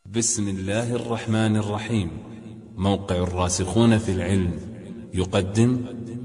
بسم الله الرحمن الرحيم. موقع الراسخون في العلم يقدم.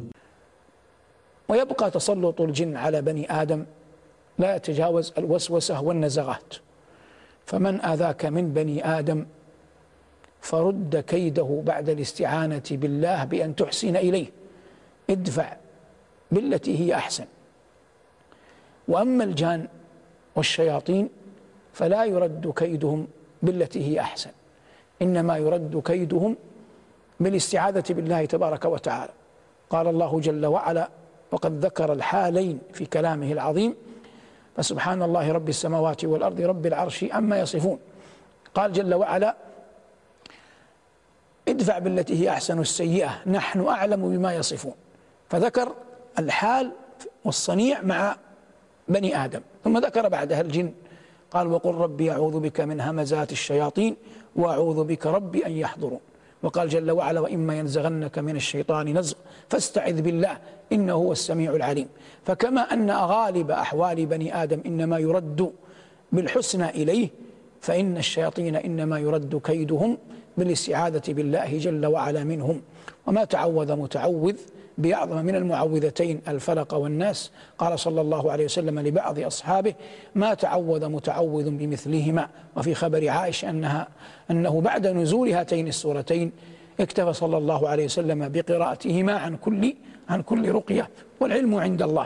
ويبقى تسلط الجن على بني آدم لا يتجاوز الوسوسة والنزغات، فمن آذاك من بني آدم فرد كيده بعد الاستعانة بالله بأن تحسن إليه، ادفع بالتي هي أحسن. وأما الجان والشياطين فلا يرد كيدهم بالتي هي أحسن، إنما يرد كيدهم بالاستعاذة بالله تبارك وتعالى. قال الله جل وعلا وقد ذكر الحالين في كلامه العظيم: فسبحان الله رب السماوات والأرض رب العرش عما يصفون. قال جل وعلا: ادفع بالتي هي أحسن السيئة نحن أعلم بما يصفون. فذكر الحال والصنيع مع بني آدم، ثم ذكر بعدها الجن. قال: وقل ربي أعوذ بك من همزات الشياطين وأعوذ بك ربي أن يحضرون. وقال جل وعلا: وإما ينزغنك من الشيطان نزغ فاستعذ بالله إنه هو السميع العليم. فكما أن غالب أحوال بني آدم إنما يرد بالحسنى إليه، فإن الشياطين إنما يرد كيدهم بالاستعاذة بالله جل وعلا منهم. وما تعوذ متعوذ بأعظم من المعوذتين الفلق والناس. قال صلى الله عليه وسلم لبعض أصحابه: ما تعوذ متعوذ بمثلهما. وفي خبر عائشة أنه بعد نزول هاتين السورتين اكتفى صلى الله عليه وسلم بقراءتهما عن كل رقية، والعلم عند الله.